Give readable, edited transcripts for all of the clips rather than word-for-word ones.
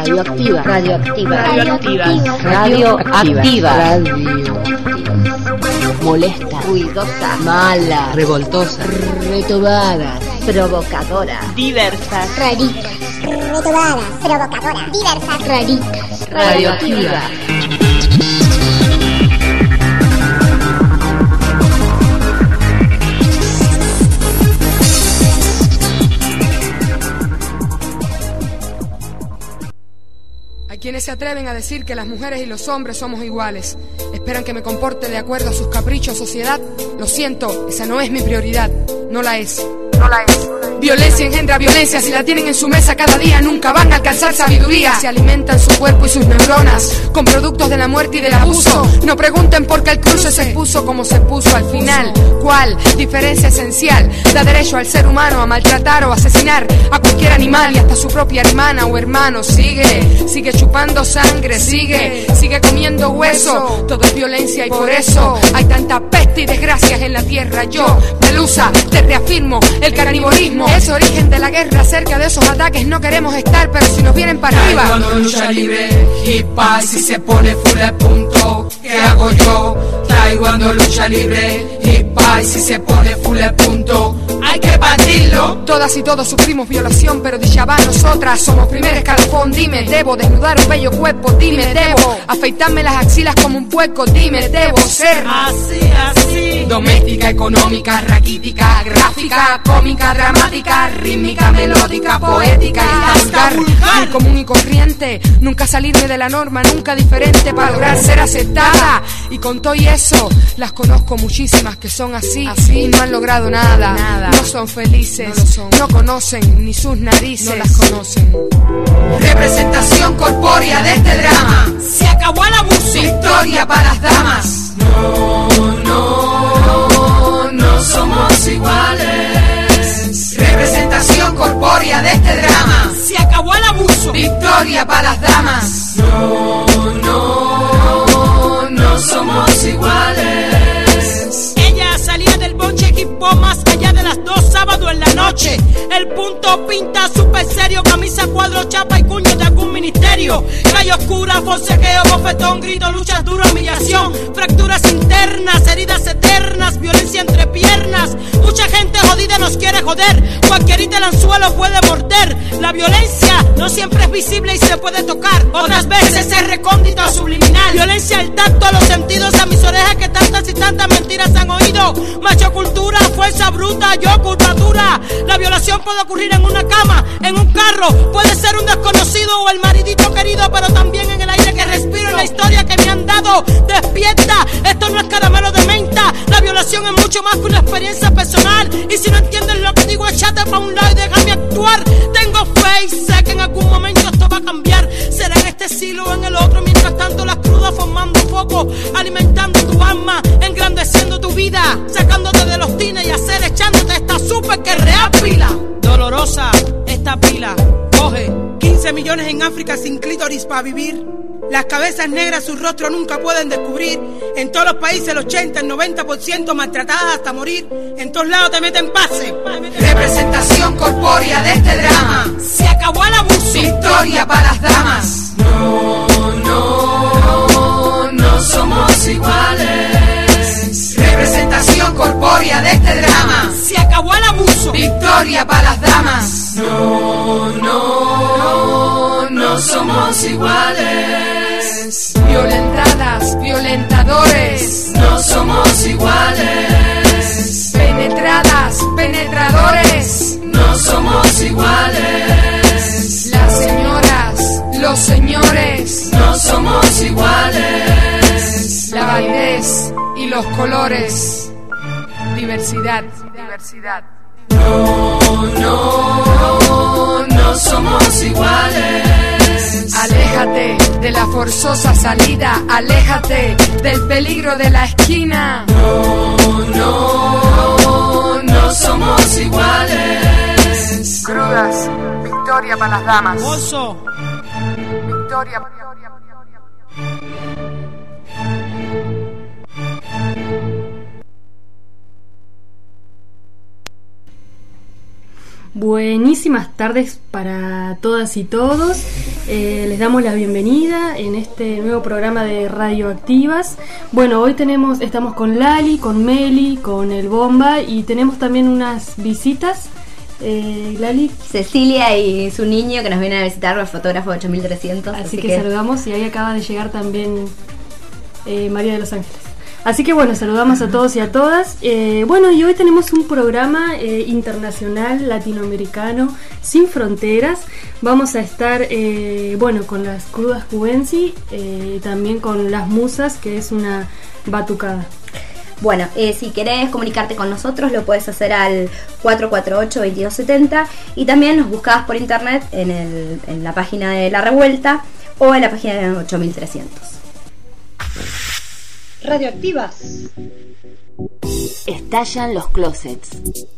Radioactiva. Radioactiva. Radioactiva. Radioactiva. Molesta, ruidosa, mala, revoltosa, retobada, provocadora, diversas, raritas, retobadas, provocadoras, diversas, raritas. Radioactiva. Hay quienes se atreven a decir que las mujeres y los hombres somos iguales. Esperan que me comporte de acuerdo a sus caprichos, sociedad. Lo siento, esa no es mi prioridad. No la es. No la es. Violencia engendra violencia, si la tienen en su mesa cada día nunca van a alcanzar sabiduría. Se alimentan su cuerpo y sus neuronas con productos de la muerte y del abuso. No pregunten por qué el cruce se puso como se puso al final. ¿Cuál diferencia esencial da derecho al ser humano a maltratar o asesinar a cualquier animal y hasta su propia hermana o hermano? Sigue chupando sangre, sigue comiendo hueso. Todo es violencia y por eso hay tanta peste y desgracias en la tierra. Yo, Pelusa, te reafirmo, el carnivorismo es origen de la guerra. Cerca de esos ataques no queremos estar, pero si nos vienen para arriba. Cuando lucha libre, hip hop, si se pone full de punto, ¿qué hago yo? Cuando lucha libre, hip hop, si se pone full de punto, hay que batirlo. Todas y todos sufrimos violación, pero dicha va, nosotras somos primer escalafón. Dime, debo desnudar un bello cuerpo, dime, debo afeitarme las axilas como un puerco, dime, debo ser así. Doméstica, económica, raquítica, gráfica, cómica, dramática, rítmica, melódica, poética y hasta vulgar. Muy común y corriente, nunca salirme de la norma, nunca diferente para lograr ser aceptada. Y con todo y eso, las conozco muchísimas que son así y no han logrado nada. No son felices, no conocen ni sus narices, no las conocen. Representación corpórea de este drama. Se acabó el abuso. Victoria para las damas. No somos iguales. Representación corpórea de este drama. Se acabó el abuso. Victoria para las damas. No somos iguales. Ella salía del bonche equipo más allá de las 2 sábados en la noche. El punto pinta súper serio, camisa cuadro, chapa y cuño de algún ministerio. Calle oscura, forcejeo, bofetón, grito, luchas duras, humillación, fracturas internas, heridas eternas, violencia entre piernas. Mucha gente jodida nos quiere joder, cualquierita el anzuelo puede morder. La violencia no siempre es visible y se puede tocar, otras veces es recóndita o subliminal. Violencia al tacto, a los sentidos, a mis orejas que tantas y tantas mentiras han oído. Macho cultura, fuerza bruta, yo curvatura. La violación puede ocurrir en una cama, en un carro, puede ser un desconocido o el maridito querido, pero también en el aire que respiro, en la historia que me han dado. Despierta, esto no es caramelo de menta. La violación es mucho más que una experiencia personal, y si no entiendes lo que digo, échate pa' un lado y déjame actuar. Tengo fe y sé que en algún momento esto va a cambiar. Será en este siglo o en el otro, mientras tanto las crudas formando foco, alimentando tu alma, engrandeciendo tu vida, sacándote de los tines y hacer echándote esta súper que real pila. Dolorosa esta pila. Coge 15 millones en África sin clítoris para vivir. Las cabezas negras sus rostros nunca pueden descubrir. En todos los países el 80, el 90% maltratadas hasta morir. En todos lados te meten pase. Representación corpórea de este drama. Se acabó el abuso. Victoria para las damas. No somos iguales. Representación corpórea de este drama. Se acabó el abuso. Victoria para las damas. No somos iguales. Violentadas, violentadores, no somos iguales. Penetradas, penetradores, no somos iguales. Las señoras, los señores, no somos iguales. La validez y los colores, diversidad. No somos iguales. Aléjate de la forzosa salida, aléjate del peligro de la esquina. No somos iguales. Crudas, victoria para las damas. Oso. Victoria. Buenísimas tardes para todas y todos. Les damos la bienvenida en este nuevo programa de Radioactivas. Bueno, hoy estamos con Lali, con Meli, con el Bomba y tenemos también unas visitas. Lali, Cecilia y su niño que nos vienen a visitar, el fotógrafo 8300. Así que saludamos, y ahí acaba de llegar también María de los Ángeles. Así que bueno, saludamos a todos y a todas. Bueno, y hoy tenemos un programa internacional, latinoamericano, sin fronteras. Vamos a estar, con las crudas Cubensi, también con las musas, que es una batucada. Bueno, si querés comunicarte con nosotros, lo puedes hacer al 448-2270 y también nos buscabas por internet en la página de La Revuelta o en la página de 8300. Radioactivas. Estallan los closets.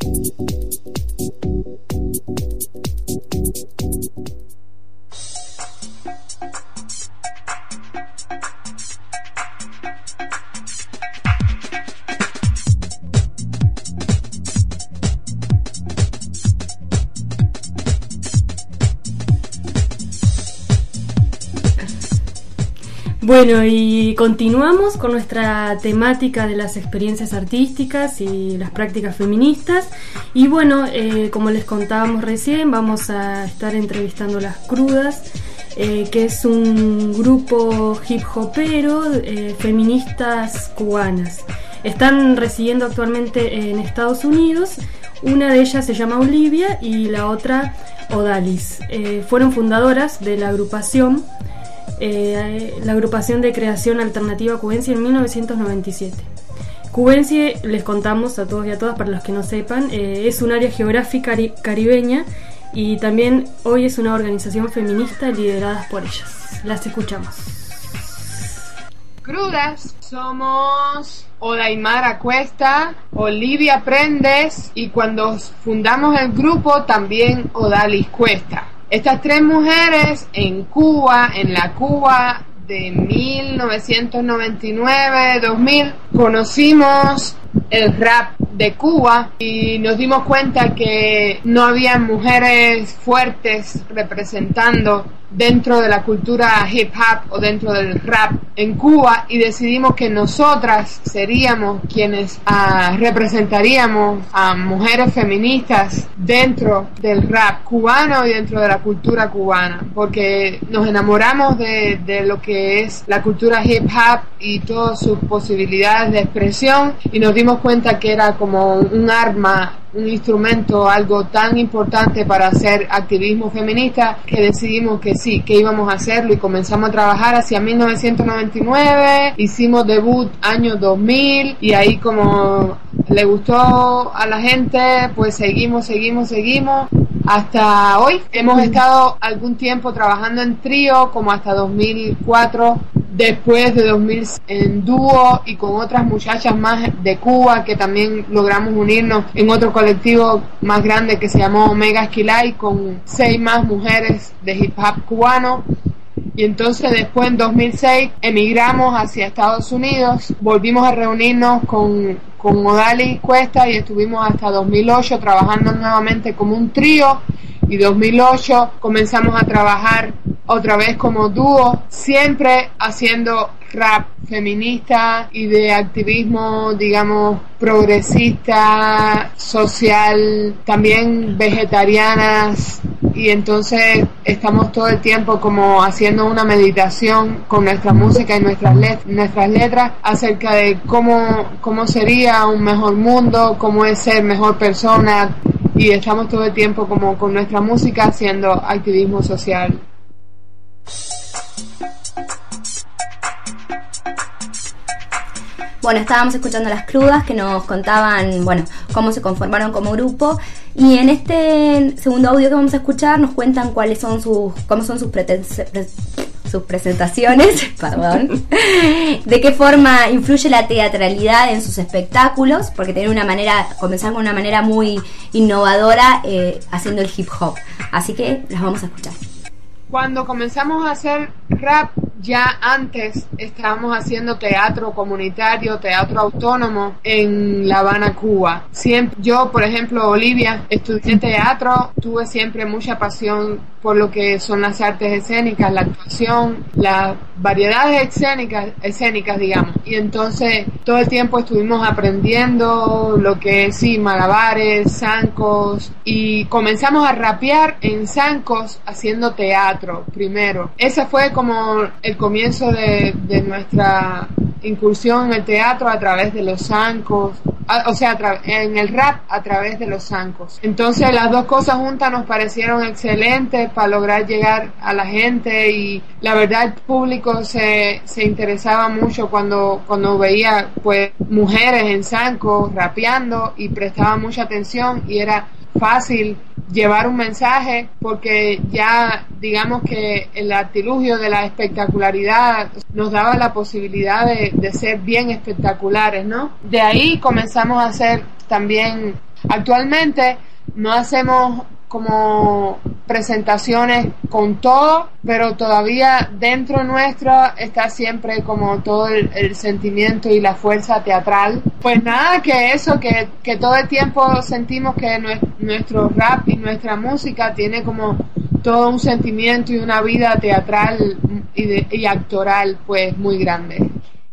Bueno, y continuamos con nuestra temática de las experiencias artísticas y las prácticas feministas. Y bueno, como les contábamos recién, vamos a estar entrevistando Las Crudas, que es un grupo hip hopero, feministas cubanas. Están residiendo actualmente en Estados Unidos. Una de ellas se llama Olivia y la otra Odalis. Fueron fundadoras de la agrupación de creación alternativa Cubensi en 1997. Cubensi, les contamos a todos y a todas, para los que no sepan, es un área geográfica caribeña y también hoy es una organización feminista liderada por ellas. Las escuchamos. Crudas, somos Odaimara Cuesta, Olivia Prendes y cuando fundamos el grupo también Odalis Cuesta. Estas tres mujeres en Cuba, en la Cuba de 1999-2000, conocimos el rap de Cuba y nos dimos cuenta que no había mujeres fuertes representando dentro de la cultura hip hop o dentro del rap en Cuba, y decidimos que nosotras seríamos quienes representaríamos a mujeres feministas dentro del rap cubano y dentro de la cultura cubana, porque nos enamoramos de lo que es la cultura hip hop y todas sus posibilidades de expresión, y nos dimos cuenta que era como un arma, un instrumento, algo tan importante para hacer activismo feminista, que decidimos que sí, que íbamos a hacerlo, y comenzamos a trabajar hacia 1999, hicimos debut año 2000 y ahí como le gustó a la gente, pues seguimos hasta hoy. Hemos estado algún tiempo trabajando en trío, como hasta 2004, después de 2000 en dúo y con otras muchachas más de Cuba, que también logramos unirnos en otro colectivo más grande que se llamó Omega Esquilay, con 6 más mujeres de hip hop cubano. Y entonces después en 2006 emigramos hacia Estados Unidos, volvimos a reunirnos con Odalis Cuesta y estuvimos hasta 2008 trabajando nuevamente como un trío, y 2008 comenzamos a trabajar otra vez como dúo, siempre haciendo rap feminista y de activismo, digamos, progresista, social, también vegetarianas, y entonces estamos todo el tiempo como haciendo una meditación con nuestra música y nuestras letras acerca de cómo sería un mejor mundo, cómo es ser mejor persona, y estamos todo el tiempo como con nuestra música haciendo activismo social. Bueno, estábamos escuchando a Las Crudas, que nos contaban, cómo se conformaron como grupo, y en este segundo audio que vamos a escuchar nos cuentan cómo son sus presentaciones, perdón, de qué forma influye la teatralidad en sus espectáculos, porque comenzaron con una manera muy innovadora haciendo el hip hop. Así que las vamos a escuchar. Cuando comenzamos a hacer rap ya antes estábamos haciendo teatro comunitario, teatro autónomo en La Habana, Cuba. Siempre, yo, por ejemplo, Olivia, estudié teatro, tuve siempre mucha pasión por lo que son las artes escénicas, la actuación, las variedades escénicas, digamos. Y entonces todo el tiempo estuvimos aprendiendo lo que sí, malabares, zancos, y comenzamos a rapear en zancos haciendo teatro primero. Ese fue como el comienzo de nuestra incursión en el teatro a través de los zancos, o sea, en el rap a través de los zancos. Entonces las dos cosas juntas nos parecieron excelentes para lograr llegar a la gente, y la verdad el público se interesaba mucho cuando veía pues mujeres en zancos rapeando, y prestaba mucha atención, y era fácil llevar un mensaje porque ya digamos que el artilugio de la espectacularidad nos daba la posibilidad de ser bien espectaculares, ¿no? De ahí comenzamos a hacer también, actualmente no hacemos como presentaciones con todo, pero todavía dentro nuestro está siempre como todo el sentimiento y la fuerza teatral. Pues nada, que eso, que todo el tiempo sentimos que nuestro rap y nuestra música tiene como todo un sentimiento y una vida teatral y actoral pues muy grande.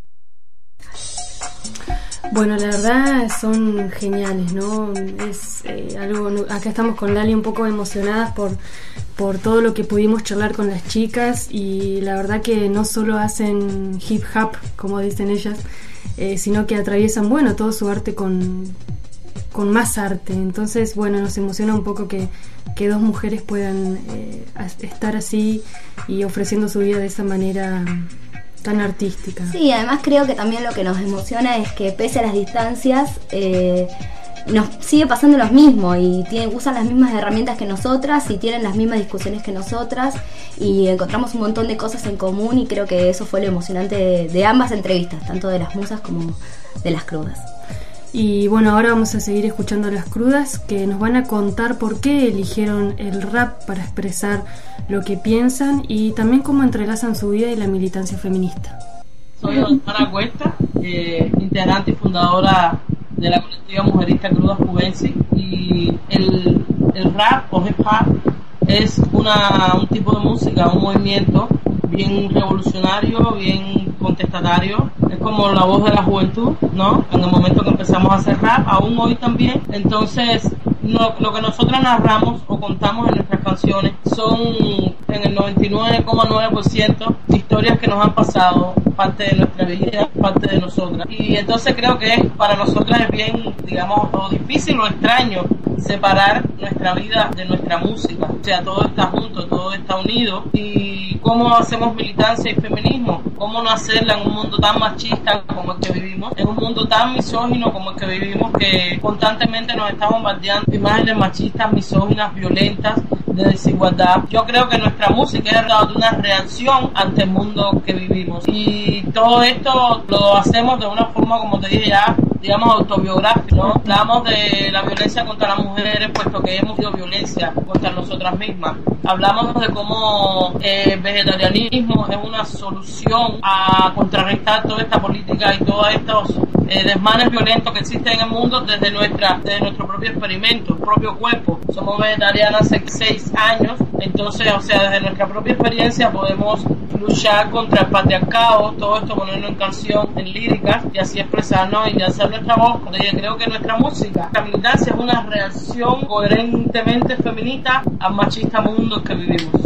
Bueno, la verdad son geniales, ¿no? Es algo. Acá estamos con Lali un poco emocionadas por todo lo que pudimos charlar con las chicas, y la verdad que no solo hacen hip hop, como dicen ellas, sino que atraviesan, bueno, todo su arte con más arte. Entonces, bueno, nos emociona un poco que dos mujeres puedan estar así y ofreciendo su vida de esa manera tan artística. Sí, además creo que también lo que nos emociona es que pese a las distancias nos sigue pasando lo mismo, y usan las mismas herramientas que nosotras y tienen las mismas discusiones que nosotras, y encontramos un montón de cosas en común, y creo que eso fue lo emocionante de ambas entrevistas, tanto de las musas como de las crudas. Y bueno, ahora vamos a seguir escuchando a las crudas, que nos van a contar por qué eligieron el rap para expresar lo que piensan, y también cómo entrelazan su vida y la militancia feminista. Soy Osmara Cuesta, integrante y fundadora de la colectiva mujerista Crudas Cubensis, y el rap o hip hop es un tipo de música, un movimiento bien revolucionario, bien contestatario. Es como la voz de la juventud, ¿no? En el momento que empezamos a hacer rap, aún hoy también. Entonces, lo que nosotros narramos o contamos en nuestras canciones son en el 99,9% historias que nos han pasado, parte de nuestra vida, parte de nosotras. Y entonces creo que para nosotras es bien, digamos, o difícil o extraño separar nuestra vida de nuestra música. O sea, todo está junto, todo está unido. ¿Y cómo hacemos militancia y feminismo? ¿Cómo no hacerla en un mundo tan machista como el que vivimos? En un mundo tan misógino como el que vivimos, que constantemente nos está bombardeando imágenes machistas, misóginas, violentas, de desigualdad. Yo creo que nuestra música es una reacción ante el mundo que vivimos, y todo esto lo hacemos de una forma, como te dije ya, digamos autobiográfica, ¿no? Hablamos de la violencia contra las mujeres, puesto que hemos sido violencia contra nosotras mismas. Hablamos de cómo el vegetarianismo es una solución a contrarrestar toda esta política y todos estos desmanes violentos que existen en el mundo desde nuestro propio experimento, propio cuerpo. Somos vegetarianas hace 6 años, entonces, o sea, desde nuestra propia experiencia podemos luchar contra el patriarcado, todo esto ponerlo en canción, en líricas, y así expresarnos y hacer nuestra voz. Yo creo que nuestra música, la militancia, es una reacción coherentemente feminista al machista mundo que vivimos.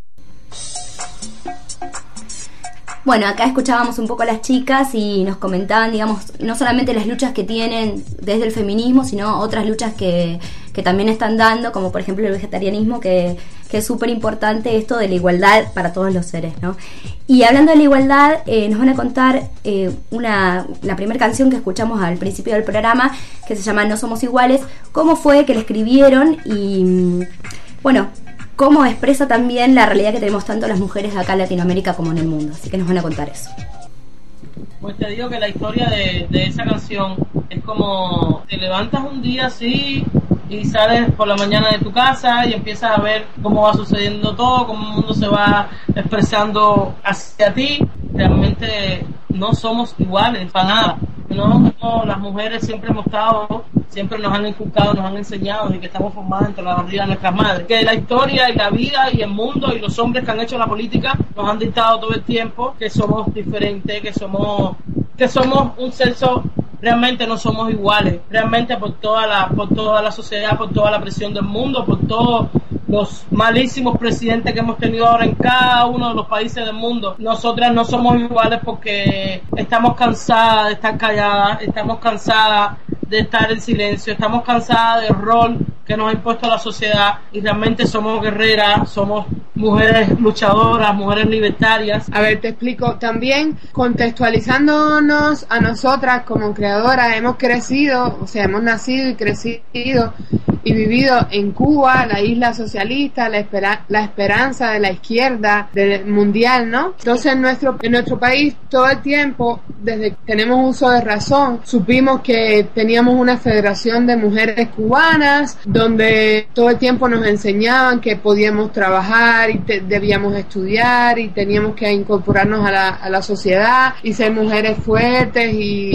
Bueno, acá escuchábamos un poco a las chicas y nos comentaban, digamos, no solamente las luchas que tienen desde el feminismo, sino otras luchas que también están dando, como por ejemplo el vegetarianismo, que es súper importante esto de la igualdad para todos los seres, ¿no? Y hablando de la igualdad, nos van a contar la primera canción que escuchamos al principio del programa, que se llama No Somos Iguales, cómo fue que la escribieron y, bueno, cómo expresa también la realidad que tenemos tanto las mujeres acá en Latinoamérica como en el mundo. Así que nos van a contar eso. Pues te digo que la historia de esa canción es como te levantas un día así y sales por la mañana de tu casa y empiezas a ver cómo va sucediendo todo, cómo el mundo se va expresando hacia ti. Realmente no somos iguales para nada. No, las mujeres siempre hemos estado, siempre nos han inculcado, nos han enseñado y que estamos formadas entre la barriga de nuestras madres. Que la historia y la vida y el mundo y los hombres que han hecho la política nos han dictado todo el tiempo que somos diferentes, que somos un sexo. Realmente no somos iguales, realmente por toda la sociedad, por toda la presión del mundo, por todos los malísimos presidentes que hemos tenido ahora en cada uno de los países del mundo. Nosotras no somos iguales porque estamos cansadas de estar calladas, estamos cansadas de estar en silencio, estamos cansadas del rol que nos ha impuesto la sociedad y realmente somos guerreras, somos mujeres luchadoras, mujeres libertarias. A ver, te explico. También contextualizándonos a nosotras como creadoras, hemos crecido, o sea, hemos nacido y crecido y vivido en Cuba, la isla socialista, la esperanza de la izquierda del mundial, ¿no? Entonces en nuestro país todo el tiempo, desde que tenemos uso de razón, supimos que teníamos una federación de mujeres cubanas, donde todo el tiempo nos enseñaban que podíamos trabajar y debíamos estudiar y teníamos que incorporarnos a la sociedad y ser mujeres fuertes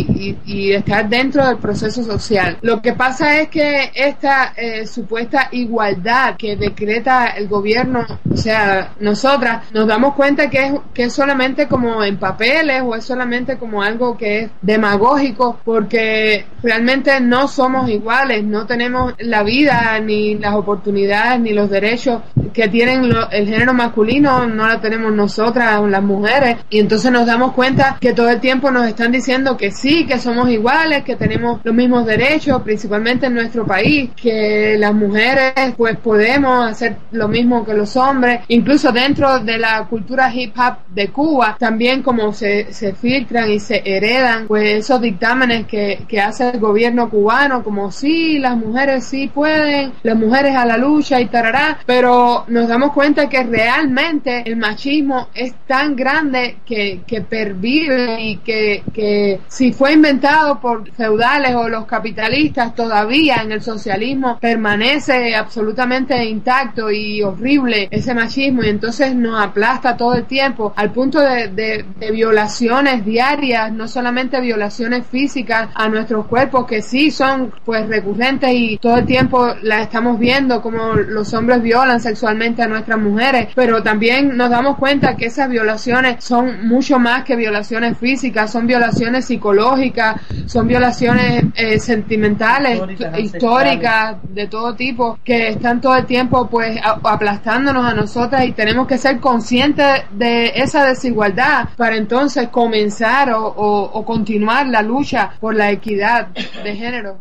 y estar dentro del proceso social. Lo que pasa es que esta supuesta igualdad que decreta el gobierno, o sea, nosotras nos damos cuenta que es solamente como en papeles o es solamente como algo que es demagógico, porque realmente no somos iguales, no tenemos la vida ni las oportunidades ni los derechos que tienen el género masculino, no la tenemos nosotras las mujeres, y entonces nos damos cuenta que todo el tiempo nos están diciendo que sí, que somos iguales, que tenemos los mismos derechos, principalmente en nuestro país, que las mujeres pues podemos hacer lo mismo que los hombres. Incluso dentro de la cultura hip hop de Cuba, también como se filtran y se heredan pues esos dictámenes que hace el gobierno cubano, como sí, las mujeres sí pueden, las mujeres a la lucha y tarará, pero nos damos cuenta que realmente el machismo es tan grande que pervive y que si fue inventado por feudales o los capitalistas, todavía en el socialismo permanece absolutamente intacto y horrible ese machismo, y entonces nos aplasta todo el tiempo al punto de violaciones diarias, no solamente violaciones físicas a nuestros cuerpos, que sí son pues recurrentes y todo el tiempo las estamos viendo como los hombres violan sexualmente a nuestras mujeres, pero también nos damos cuenta que esas violaciones son mucho más que violaciones físicas, son violaciones psicológicas, son violaciones sentimentales, históricas, de todo tipo, que están todo el tiempo pues aplastándonos a nosotras, y tenemos que ser conscientes de esa desigualdad para entonces comenzar o continuar la lucha por la equidad de género.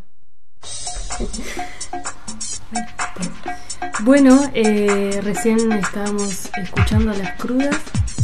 Bueno, recién estábamos escuchando Las Crudas.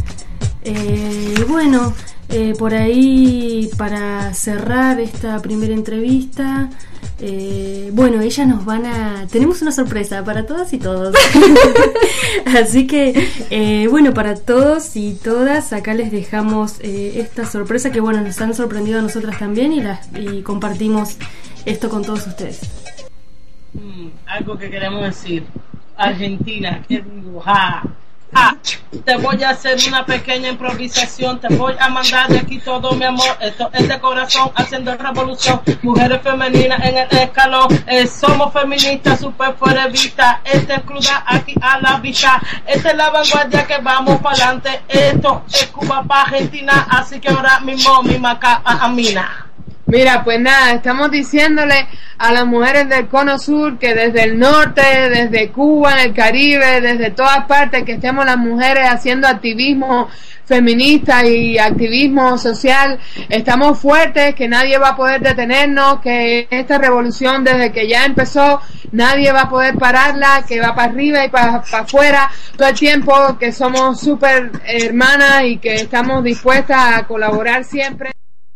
Bueno, por ahí para cerrar esta primera entrevista, bueno, ellas nos tenemos una sorpresa para todas y todos. Así que bueno, para todos y todas acá les dejamos esta sorpresa que bueno, nos han sorprendido a nosotras también, y compartimos esto con todos ustedes. Algo que queremos decir: Argentina, qué dibujada. Te voy a hacer una pequeña improvisación, te voy a mandar de aquí todo mi amor, esto es de corazón, haciendo revolución, mujeres femeninas en el escalón, somos feministas, super fuera de vista, esta es cruda aquí a la vista, esta es la vanguardia que vamos para adelante, esto es Cuba para Argentina, así que ahora mismo mi maca amina. Mira, pues nada, estamos diciéndole a las mujeres del Cono Sur que desde el norte, desde Cuba, en el Caribe, desde todas partes, que estemos las mujeres haciendo activismo feminista y activismo social, estamos fuertes, que nadie va a poder detenernos, que esta revolución desde que ya empezó, nadie va a poder pararla, que va para arriba y para afuera todo el tiempo, que somos súper hermanas y que estamos dispuestas a colaborar siempre.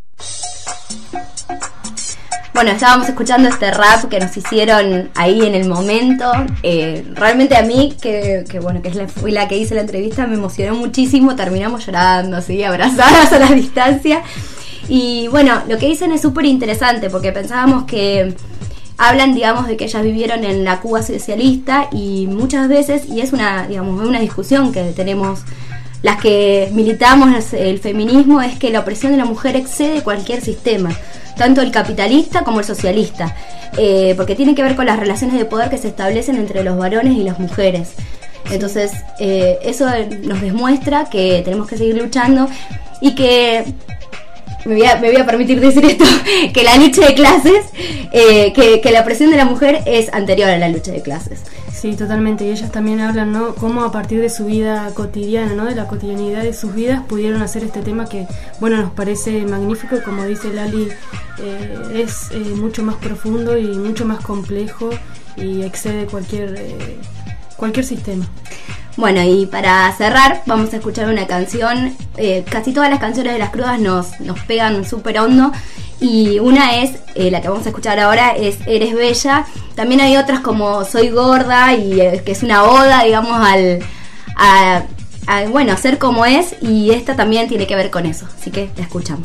Bueno, estábamos escuchando este rap que nos hicieron ahí en el momento. Realmente a mí, que bueno, que fui la que hice la entrevista, me emocionó muchísimo. Terminamos llorando, así, abrazadas a la distancia. Y bueno, lo que dicen es súper interesante, porque pensábamos que hablan, digamos, de que ellas vivieron en la Cuba socialista y muchas veces, y es una, digamos, una discusión que tenemos las que militamos el feminismo, es que la opresión de la mujer excede cualquier sistema, tanto el capitalista como el socialista, porque tiene que ver con las relaciones de poder que se establecen entre los varones y las mujeres. Entonces, eso nos demuestra que tenemos que seguir luchando y que me voy a permitir decir esto, que la lucha de clases, que la opresión de la mujer es anterior a la lucha de clases. Sí, totalmente, y ellas también hablan, ¿no?, cómo a partir de su vida cotidiana, ¿no?, de la cotidianidad de sus vidas, pudieron hacer este tema que, bueno, nos parece magnífico, y como dice Lali, es mucho más profundo y mucho más complejo y excede cualquier sistema. Bueno, y para cerrar vamos a escuchar una canción. Casi todas las canciones de Las Crudas nos pegan súper hondo, y una es, la que vamos a escuchar ahora, es Eres Bella. También hay otras como Soy Gorda, y que es una oda, digamos, a bueno, ser como es, y esta también tiene que ver con eso, así que la escuchamos.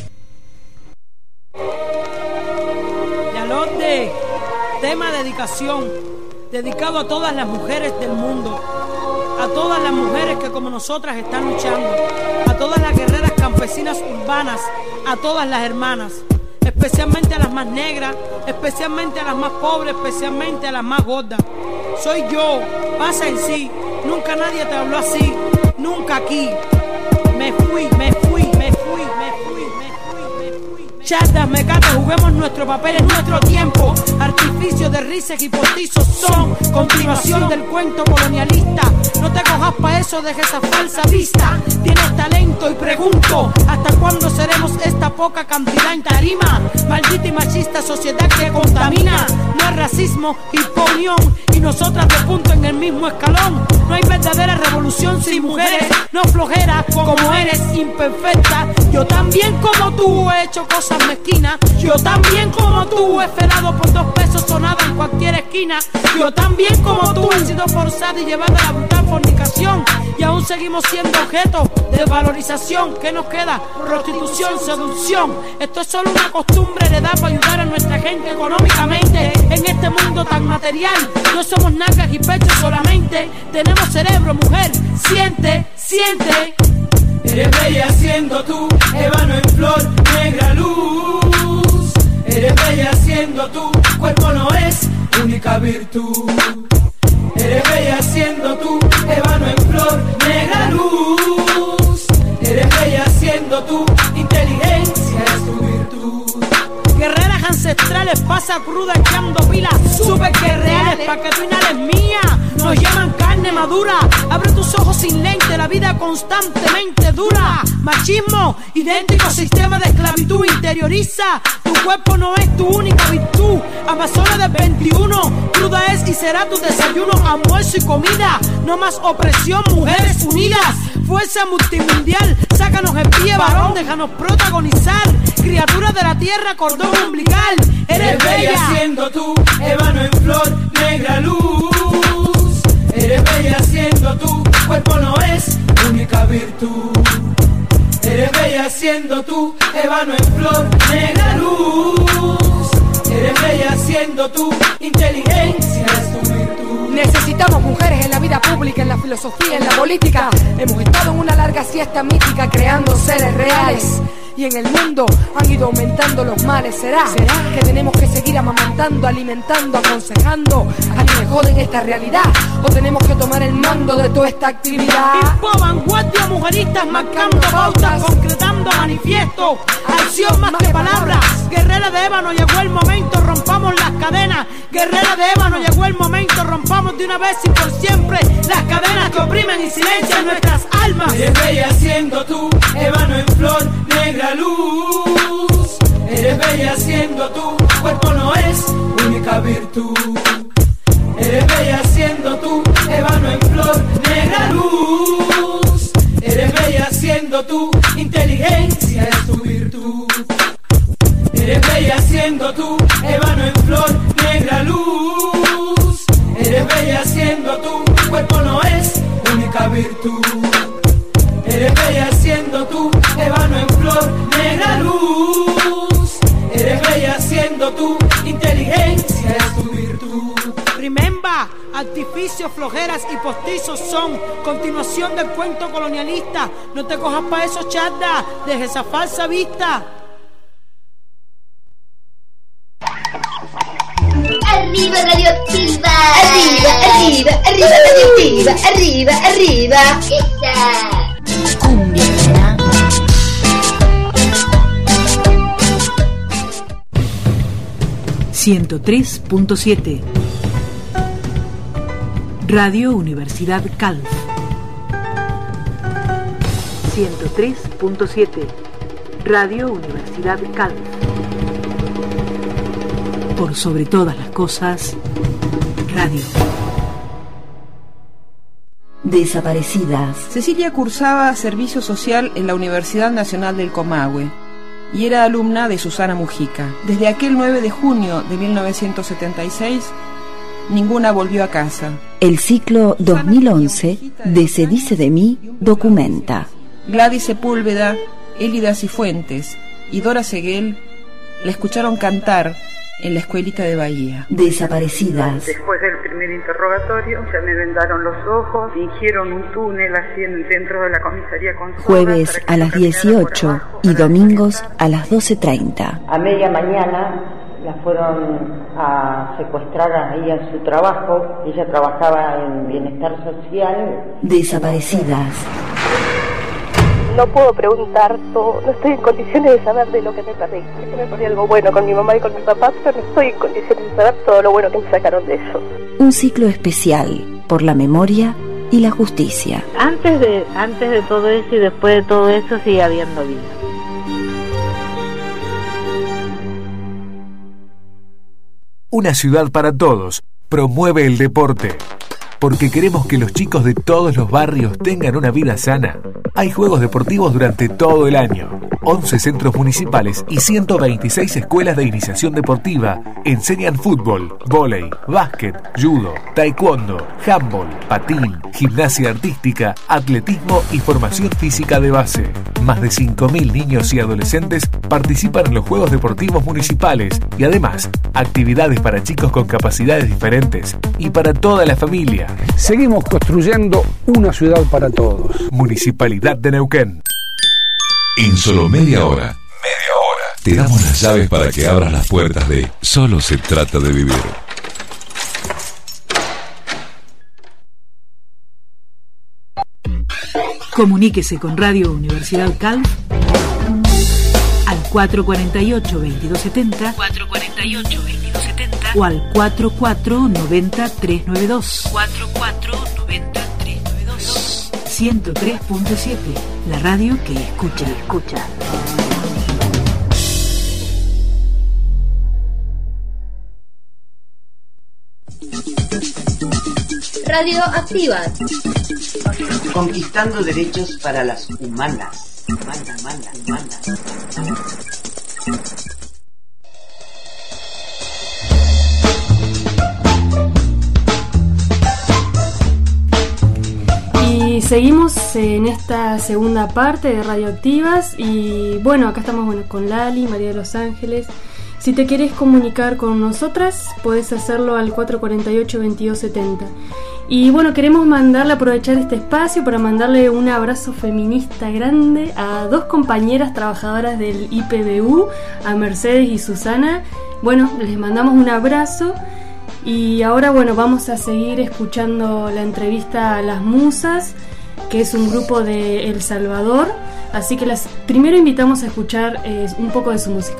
Yalote, tema dedicación, dedicado a todas las mujeres del mundo, a todas las mujeres que como nosotras están luchando, a todas las guerreras campesinas urbanas, a todas las hermanas, especialmente a las más negras, especialmente a las más pobres, especialmente a las más gordas. Soy yo, pasa en sí, nunca nadie te habló así, nunca aquí. Me fui. Chatas, mecatas, juguemos nuestro papel en nuestro tiempo. Artificios de risas y postizos son continuación del cuento colonialista. No te cojas pa' eso, deja esa falsa vista. Tienes talento y pregunto, ¿hasta cuándo seremos esta poca cantidad en tarima? Maldita y machista sociedad que contamina. No es racismo, imponión, y nosotras de punto en el mismo escalón. No hay verdadera revolución sin mujeres, no flojera como eres imperfecta. Yo también como tú he hecho cosas mezquinas. Yo también como tú he felado por 2 pesos sonada en cualquier esquina. Yo también como tú he sido forzada y llevada a la brutal fornicación, y aún seguimos siendo objeto de valorización. ¿Qué nos queda? Prostitución, seducción. Esto es solo una costumbre heredada para ayudar a nuestra gente económicamente. En este mundo tan material no somos nalgas y pechos solamente, tenemos cerebro, mujer, siente. Eres bella siendo tú, ébano en flor, negra luz. Eres bella siendo tú, cuerpo no es única virtud. Eres bella siendo tú, ébano en flor, negra luz. Eres bella siendo tú, inteligencia es tu virtud. Guerreras ancestrales, pasa cruda echando pilas, super guerreales pa' que tú inhales mía. Nos llaman carne madura, abre tus ojos sin lente, la vida constantemente dura. Machismo, idéntico sistema de esclavitud, interioriza. Tu cuerpo no es tu única virtud. Amazona del 21, cruda es y será tu desayuno, almuerzo y comida. No más opresión, mujeres unidas. Fuerza multimundial, sácanos el pie, varón, déjanos protagonizar. Criatura de la tierra, cordón umbilical. Eres bella siendo tú, ébano en flor, negra luz. Eres bella siendo tú, cuerpo no es única virtud. Eres bella siendo tú, ébano en flor, negra luz. Eres bella siendo tú, inteligencia es tu virtud. Necesitamos mujeres en la vida pública, en la filosofía, en la política. Hemos estado en una larga siesta mítica creando seres reales, y en el mundo han ido aumentando los males. ¿Será que tenemos que seguir amamantando, alimentando, aconsejando a quienes joden esta realidad? ¿O tenemos que tomar el mando de toda esta actividad? Tipo vanguardia, mujeristas marcando pautas, concretando manifiestos, acción más que palabras. Guerrera de ébano, llegó el momento, rompamos las cadenas. Guerrera de ébano, llegó el momento, rompamos de una vez y por siempre las cadenas que oprimen y silencian nuestras almas. Eres bella siendo tú, ébano en flor, negra luz. Eres bella siendo tú, cuerpo no es única virtud. Eres bella siendo tú, ébano en flor, negra luz. Eres bella siendo tú, inteligencia es tu virtud. Eres bella siendo tú, ébano en flor, negra luz. Eres bella siendo tú, cuerpo no es única virtud. Eres bella siendo tú, ébano en flor, negra luz. Eres bella siendo tú, inteligencia edificios, flojeras y postizos son continuación del cuento colonialista. No te cojas pa' eso, chata, deja esa falsa vista. Arriba Radioactiva. Arriba, arriba, arriba Radioactiva. Arriba, arriba. Esa. Cumbia, ¿verdad? ...103.7... Radio Universidad Calv. 103.7... Radio Universidad Calv. Por sobre todas las cosas, radio. Desaparecidas. Cecilia cursaba servicio social en la Universidad Nacional del Comahue y era alumna de Susana Mujica. Desde aquel 9 de junio de 1976, ninguna volvió a casa. El ciclo 2011 de Se dice de mí documenta. Gladys Sepúlveda, Élida Cifuentes y Dora Seguel la escucharon cantar en la escuelita de Bahía. Desaparecidas. Después del primer interrogatorio ya me vendaron los ojos, fingieron un túnel así dentro de la comisaría con soga. Jueves a las 18 y domingos a las 12:30. A media mañana la fueron a secuestrar ahí en su trabajo. Ella trabajaba en bienestar social. Desaparecidas. No puedo preguntar todo, no estoy en condiciones de saber de lo que me perdí. Sé que me perdí algo bueno con mi mamá y con mi papá, pero no estoy en condiciones de saber todo lo bueno que me sacaron de eso. Un ciclo especial por la memoria y la justicia. Antes de todo eso y después de todo eso sigue habiendo vida. Una ciudad para todos promueve el deporte. Porque queremos que los chicos de todos los barrios tengan una vida sana. Hay juegos deportivos durante todo el año. 11 centros municipales y 126 escuelas de iniciación deportiva enseñan fútbol, vóley, básquet, judo, taekwondo, handball, patín, gimnasia artística, atletismo y formación física de base. Más de 5.000 niños y adolescentes participan en los juegos deportivos municipales y además actividades para chicos con capacidades diferentes y para toda la familia. Seguimos construyendo una ciudad para todos. Municipalidad de Neuquén. En solo media hora, te damos las llaves para que abras las puertas de Solo se trata de vivir. Comuníquese con Radio Universidad Calv al 448-2270 o al 4490-392. 4490-392. 103.7, la radio que escucha. Radioactivas. Conquistando derechos para las humanas. Y seguimos en esta segunda parte de Radioactivas y bueno, acá estamos con Lali, María de los Ángeles. Si te querés comunicar con nosotras, podés hacerlo al 448-2270. Y bueno, queremos aprovechar este espacio para mandarle un abrazo feminista grande a dos compañeras trabajadoras del IPBU, a Mercedes y Susana. Bueno, les mandamos un abrazo. Y ahora, bueno, vamos a seguir escuchando la entrevista a Las Musas, que es un grupo de El Salvador. Así que primero invitamos a escuchar un poco de su música.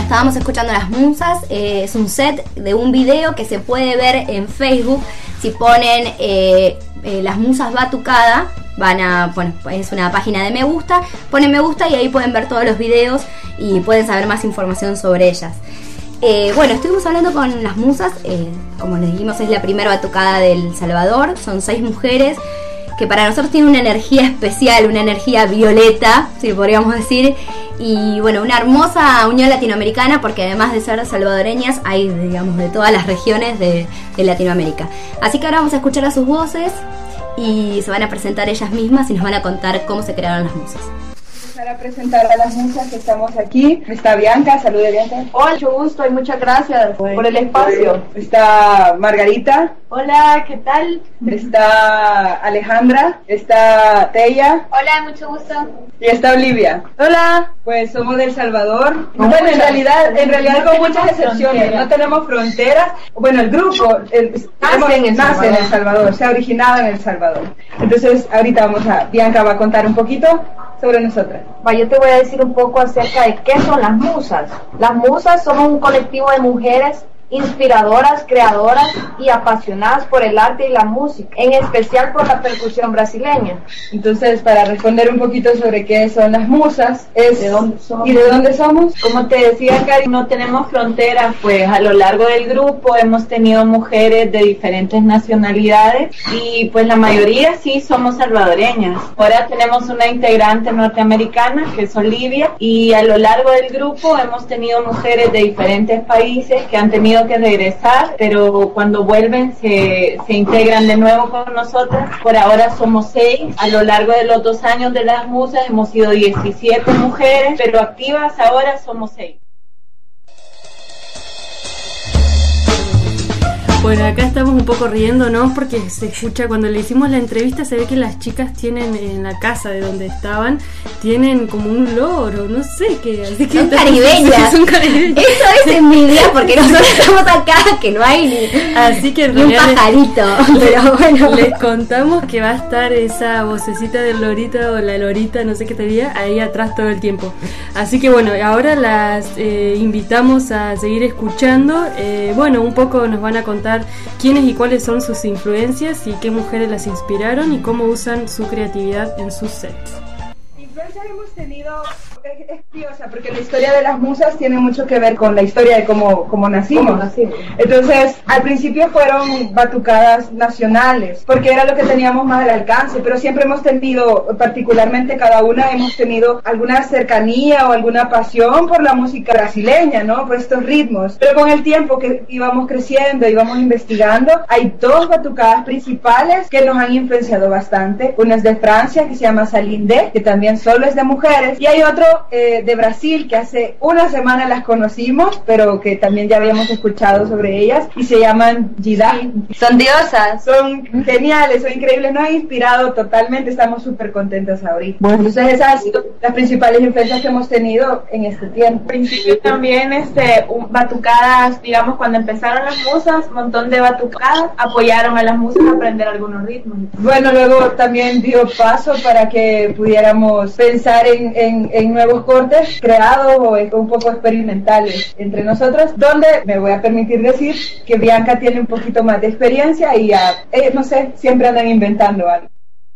estábamos escuchando Las Musas, es un set de un video que se puede ver en Facebook. Si ponen Las Musas Batucada, es una página de me gusta, ponen me gusta y ahí pueden ver todos los videos y pueden saber más información sobre ellas. Estuvimos hablando con Las Musas, como les dijimos es la primera batucada del Salvador, son 6 mujeres que para nosotros tienen una energía especial, una energía violeta, si podríamos decir, y bueno, una hermosa unión latinoamericana, porque además de ser salvadoreñas hay, digamos, de todas las regiones de Latinoamérica. Así que ahora vamos a escuchar a sus voces y se van a presentar ellas mismas y nos van a contar cómo se crearon Las Musas. Para presentar a las musas que estamos aquí, está Bianca, salude Bianca. Hola, mucho gusto y muchas gracias por el espacio. Está Margarita. Hola, ¿qué tal? Está Alejandra, está Teya. Hola, mucho gusto. Y está Olivia. Hola. Pues somos del Salvador. Bueno, en realidad con muchas excepciones, no tenemos fronteras. Bueno, el grupo nace en El Salvador, se ha originado en El Salvador. Entonces, ahorita Bianca va a contar un poquito sobre nosotras. Yo te voy a decir un poco acerca de qué son las musas. Las musas somos un colectivo de mujeres inspiradoras, creadoras y apasionadas por el arte y la música, en especial por la percusión brasileña. Entonces, para responder un poquito sobre qué son las musas, ¿de dónde somos? ¿Y de dónde somos? Como te decía, Cari, no tenemos fronteras, pues a lo largo del grupo hemos tenido mujeres de diferentes nacionalidades y pues la mayoría sí somos salvadoreñas. Ahora tenemos una integrante norteamericana que es Olivia y a lo largo del grupo hemos tenido mujeres de diferentes países que han tenido que regresar, pero cuando vuelven se integran de nuevo con nosotras. Por ahora somos 6. A lo largo de los 2 años de Las Musas hemos sido 17 mujeres, pero activas ahora somos 6. Bueno, acá estamos un poco riéndonos porque se escucha, cuando le hicimos la entrevista se ve que las chicas tienen en la casa de donde estaban, tienen como un loro, no sé qué. Así que son caribeñas. Eso es envidia porque nosotros estamos acá que no hay ni un pajarito. Pero bueno, les contamos que va a estar esa vocecita del lorito o la lorita, no sé qué sería, ahí atrás todo el tiempo. Así que bueno, ahora las invitamos a seguir escuchando. Un poco nos van a contar quiénes y cuáles son sus influencias y qué mujeres las inspiraron y cómo usan su creatividad en sus sets. Influencias hemos tenido, es curiosa porque la historia de las musas tiene mucho que ver con la historia de cómo nacimos. Entonces, al principio fueron batucadas nacionales, porque era lo que teníamos más al alcance, pero siempre hemos tenido, particularmente cada una, hemos tenido alguna cercanía o alguna pasión por la música brasileña, ¿no? Por estos ritmos. Pero con el tiempo que íbamos creciendo, íbamos investigando, hay 2 batucadas principales que nos han influenciado bastante. Una es de Francia, que se llama Salindé, que también solo es de mujeres, y hay otro de Brasil que hace una semana las conocimos, pero que también ya habíamos escuchado sobre ellas, y se llaman Jida. Son diosas, son geniales, son increíbles, nos han inspirado totalmente, estamos súper contentas ahorita. Bueno, entonces esas han sido las principales influencias que hemos tenido en este tiempo. Al principio también batucadas, digamos, cuando empezaron las musas, un montón de batucadas apoyaron a las musas a aprender algunos ritmos. Bueno, luego también dio paso para que pudiéramos pensar en nuevos cortes creados o un poco experimentales entre nosotros, donde me voy a permitir decir que Bianca tiene un poquito más de experiencia y no sé, siempre andan inventando algo.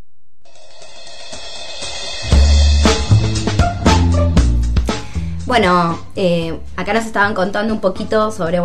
Bueno, acá nos estaban contando un poquito sobre,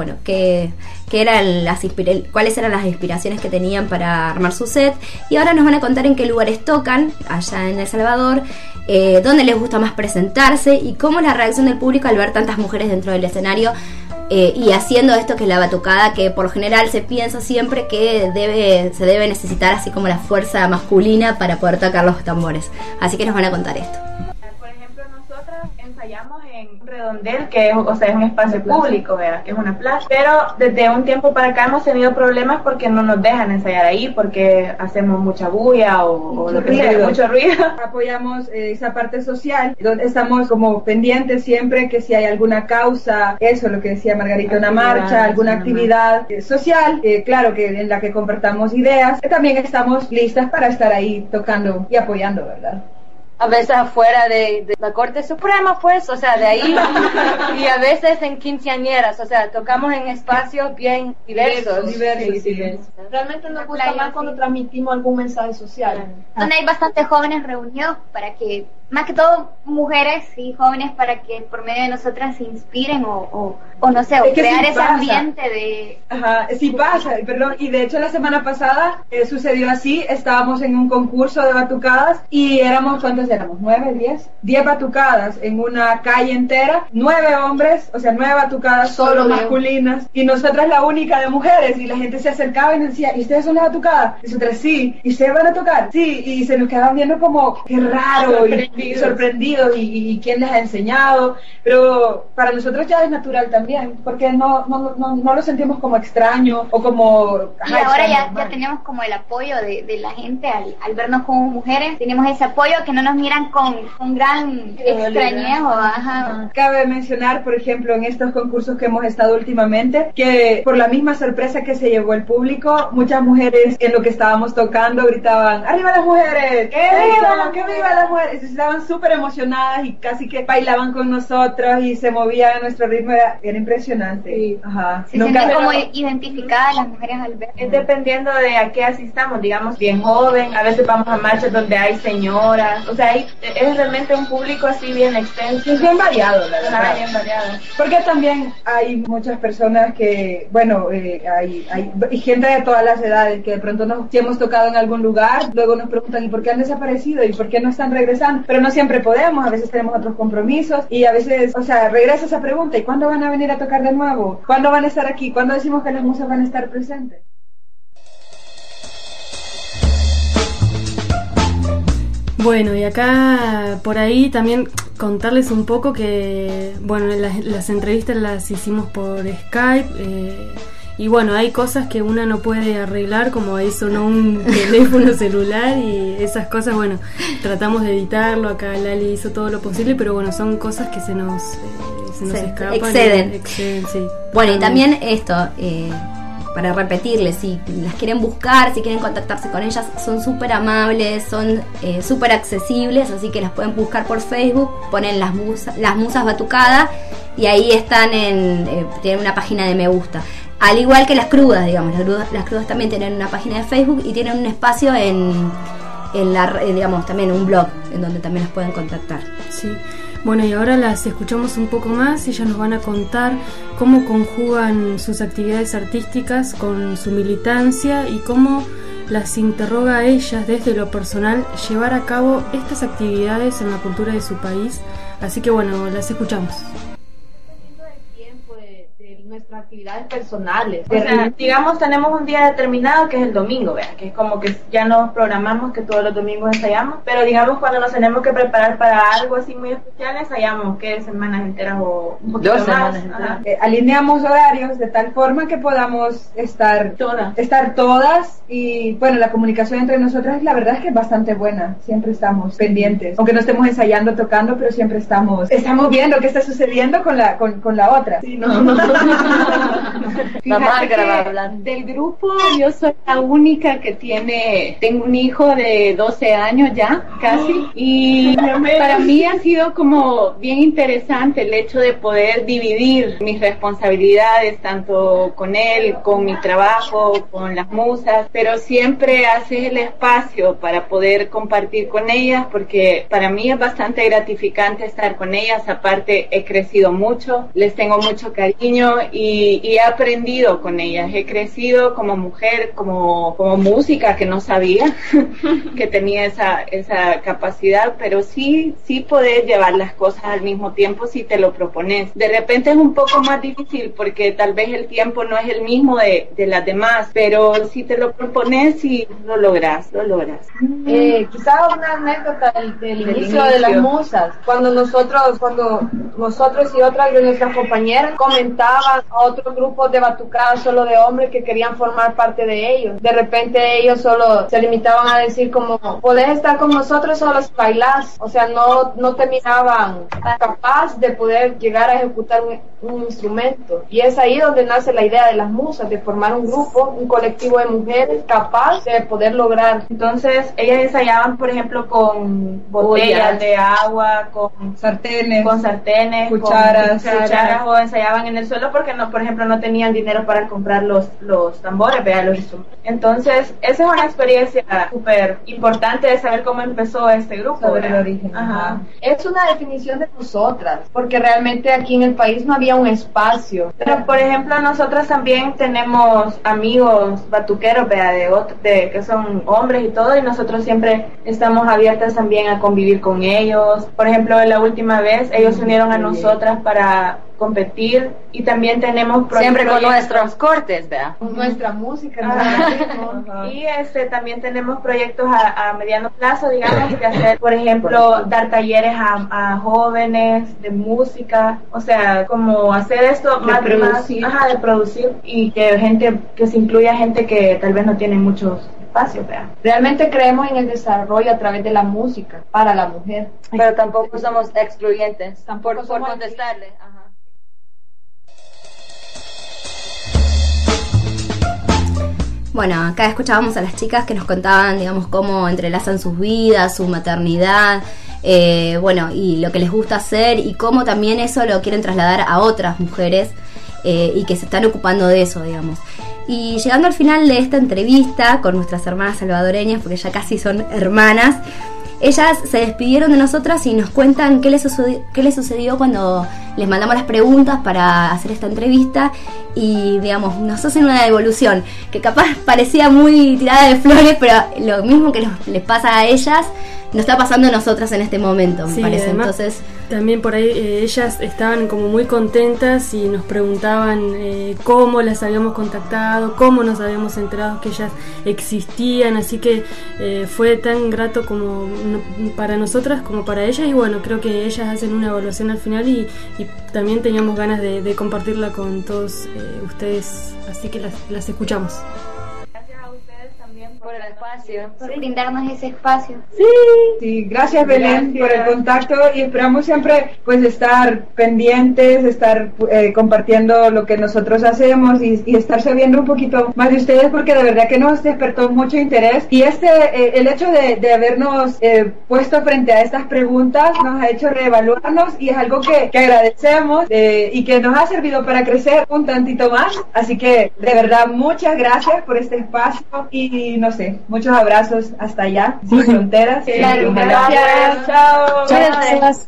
cuáles eran las inspiraciones que tenían para armar su set, y ahora nos van a contar en qué lugares tocan allá en El Salvador, dónde les gusta más presentarse y cómo es la reacción del público al ver tantas mujeres dentro del escenario y haciendo esto que es la batucada, que por lo general se piensa siempre que se debe necesitar así como la fuerza masculina para poder tocar los tambores. Así que nos van a contar esto. Ensayamos en Redondel, que es un espacio público, que es una plaza, pero desde un tiempo para acá hemos tenido problemas porque no nos dejan ensayar ahí, porque hacemos mucha bulla o lo que sea, mucho ruido. Apoyamos esa parte social, donde estamos como pendientes siempre que si hay alguna causa, eso lo que decía Margarita, una marcha, alguna actividad social, claro que en la que compartamos ideas, también estamos listas para estar ahí tocando y apoyando, ¿verdad? a veces afuera de la Corte Suprema, pues, o sea, de ahí, y a veces en quinceañeras, o sea, tocamos en espacios bien diversos. Realmente nos gusta más cuando transmitimos algún mensaje social. Donde hay bastantes jóvenes reunidos para que, más que todo mujeres y jóvenes, para que por medio de nosotras se inspiren o no sé, o crear ese ambiente de... Ajá, sí pasa, perdón, y de hecho la semana pasada sucedió así, estábamos en un concurso de batucadas y éramos, ¿cuántos éramos? ¿9, 10 batucadas en una calle entera, 9 hombres, o sea, 9 batucadas solo masculinas, y nosotras la única de mujeres, y la gente se acercaba y nos decía, ¿y ustedes son las batucadas? Y nosotras, sí. ¿Y ustedes van a tocar? Sí, y se nos quedaban viendo como, qué raro, y sorprendidos, y quién les ha enseñado, pero para nosotros ya es natural también, porque no lo sentimos como extraño, o como... Y ahora ya tenemos como el apoyo de la gente al vernos como mujeres, tenemos ese apoyo que no nos miran con gran extrañejo. Ajá. Cabe mencionar, por ejemplo, en estos concursos que hemos estado últimamente, que por la misma sorpresa que se llevó el público, muchas mujeres en lo que estábamos tocando gritaban, ¡arriba las mujeres! ¡Que viva las mujeres! Estaban súper emocionadas y casi que bailaban con nosotros y se movían a nuestro ritmo, era impresionante. Sí. Ajá. Se sienten como identificadas las mujeres al ver. Es dependiendo de a qué asistamos, digamos, bien joven, a veces vamos a marchas donde hay señoras, o sea, es realmente un público así bien extenso. Es bien variado, la verdad. Bien variado. Porque también hay muchas personas que, bueno, hay gente de todas las edades que de pronto si hemos tocado en algún lugar, luego nos preguntan, ¿y por qué han desaparecido? ¿Y por qué no están regresando? Pero no siempre podemos, a veces tenemos otros compromisos y a veces, o sea, regresa esa pregunta, ¿y cuándo van a venir a tocar de nuevo? ¿Cuándo van a estar aquí? ¿Cuándo decimos que las musas van a estar presentes? Bueno, y acá por ahí también contarles un poco que, bueno, las entrevistas las hicimos por Skype, y bueno, hay cosas que una no puede arreglar, como ahí sonó un teléfono celular y esas cosas, bueno, tratamos de evitarlo, acá Lali hizo todo lo posible, pero bueno, son cosas que se nos escapan. Exceden, sí. Bueno, y también esto, para repetirles, si las quieren buscar, si quieren contactarse con ellas, son súper amables, son súper accesibles, así que las pueden buscar por Facebook, ponen las musas batucadas y ahí están tienen una página de me gusta. Al igual que las crudas, digamos, las crudas también tienen una página de Facebook y tienen un espacio digamos, también un blog en donde también las pueden contactar. Sí. Bueno, y ahora las escuchamos un poco más. Ellas nos van a contar cómo conjugan sus actividades artísticas con su militancia y cómo las interroga a ellas desde lo personal llevar a cabo estas actividades en la cultura de su país. Así que bueno, las escuchamos. Nuestras actividades personales. O sea, digamos, tenemos un día determinado que es el domingo, ¿verdad? Que es como que ya nos programamos que todos los domingos ensayamos, pero digamos cuando nos tenemos que preparar para algo así muy especial, ensayamos que semanas enteras o un poquito 2 más. semanas enteras. Alineamos horarios de tal forma que podamos estar todas y bueno, la comunicación entre nosotras la verdad es que es bastante buena, siempre estamos pendientes, aunque no estemos ensayando, tocando, pero siempre estamos viendo qué está sucediendo con la otra. Sí, Fíjate que del grupo yo soy la única que tengo un hijo de 12 años ya, casi, y para mí ha sido como bien interesante el hecho de poder dividir mis responsabilidades, tanto con él, con mi trabajo, con las musas, pero siempre haces el espacio para poder compartir con ellas, porque para mí es bastante gratificante estar con ellas. Aparte, he crecido mucho, les tengo mucho cariño y he aprendido con ellas, he crecido como mujer, como música, que no sabía que tenía esa capacidad, pero sí poder llevar las cosas al mismo tiempo si te lo propones. De repente es un poco más difícil porque tal vez el tiempo no es el mismo de las demás, pero si te lo propones, sí lo logras. Quizás una anécdota del inicio de las musas, cuando nosotros y otras de nuestras compañeras comentaban, otros grupos de batucadas solo de hombres que querían formar parte de ellos. De repente ellos solo se limitaban a decir como, podés estar con nosotros solo si bailás. O sea, no terminaban capaz de poder llegar a ejecutar un instrumento. Y es ahí donde nace la idea de las musas, de formar un grupo, un colectivo de mujeres capaz de poder lograr. Entonces ellas ensayaban, por ejemplo, con botellas de agua, con sartenes, cucharas, o ensayaban en el suelo porque no, por ejemplo, no tenían dinero para comprar los tambores, los instrumentos. Entonces esa es una experiencia súper importante de saber cómo empezó este grupo, saber el origen. Ajá. Es una definición de nosotras, porque realmente aquí en el país no había un espacio. Pero por ejemplo nosotras también tenemos amigos batuqueros que son hombres y todo, y nosotros siempre estamos abiertas también a convivir con ellos. Por ejemplo, la última vez ellos se unieron a nosotras para competir, y también tenemos siempre con nuestros cortes, ¿verdad? Con nuestra música. Y también tenemos proyectos a mediano plazo, digamos, de hacer, por ejemplo, dar talleres a jóvenes de música, o sea, como hacer esto de producir, y que se incluya gente que tal vez no tiene muchos espacios, ¿verdad? Realmente creemos en el desarrollo a través de la música para la mujer. Pero tampoco somos excluyentes, por contestarle. Ajá. Bueno, acá escuchábamos a las chicas que nos contaban, digamos, cómo entrelazan sus vidas, su maternidad, y lo que les gusta hacer, y cómo también eso lo quieren trasladar a otras mujeres y que se están ocupando de eso, digamos. Y llegando al final de esta entrevista con nuestras hermanas salvadoreñas, porque ya casi son hermanas, ellas se despidieron de nosotras y nos cuentan qué les sucedió cuando les mandamos las preguntas para hacer esta entrevista, y digamos, nos hacen una devolución que capaz parecía muy tirada de flores, pero lo mismo que les pasa a ellas nos está pasando a nosotras en este momento, me parece. Además, entonces también por ahí ellas estaban como muy contentas y nos preguntaban cómo las habíamos contactado, cómo nos habíamos enterado que ellas existían, así que fue tan grato como para nosotras como para ellas, y bueno, creo que ellas hacen una evaluación al final y también teníamos ganas de compartirla con todos ustedes, así que las escuchamos. Por el espacio, por brindarnos ese espacio. Sí, gracias Belén por el contacto, y esperamos siempre pues estar pendientes, estar compartiendo lo que nosotros hacemos y estar sabiendo un poquito más de ustedes, porque de verdad que nos despertó mucho interés, y el hecho de habernos puesto frente a estas preguntas nos ha hecho reevaluarnos, y es algo que agradecemos y que nos ha servido para crecer un tantito más, así que de verdad muchas gracias por este espacio, y no sé, muchos abrazos hasta allá, sin fronteras. Gracias, chao. Gracias.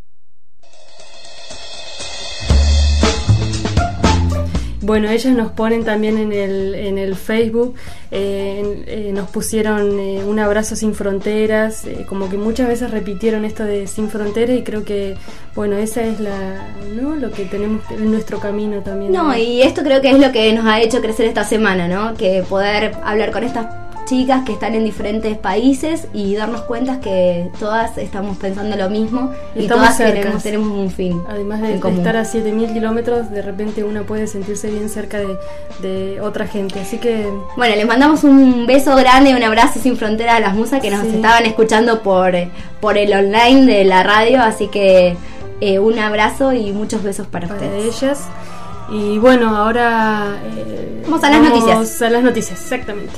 Bueno, ellas nos ponen también en el Facebook, nos pusieron un abrazo sin fronteras, como que muchas veces repitieron esto de sin fronteras, y creo que, bueno, esa es lo que tenemos en nuestro camino también. Y esto creo que es lo que nos ha hecho crecer esta semana, ¿no? Que poder hablar con estas chicas que están en diferentes países y darnos cuenta que todas estamos pensando lo mismo y todas tenemos un fin. Además de estar a 7.000 kilómetros, de repente uno puede sentirse bien cerca de otra gente, así que... Bueno, les mandamos un beso grande, un abrazo sin frontera a las musas que nos estaban escuchando por el online de la radio, así que un abrazo y muchos besos para ustedes. Ellas. Y bueno, ahora... vamos a las noticias. A las noticias, exactamente.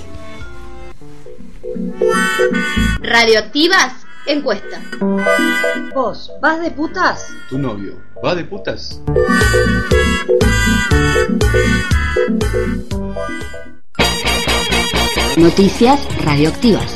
Radioactivas, encuesta. ¿Vos vas de putas? ¿Tu novio va de putas? Noticias radioactivas.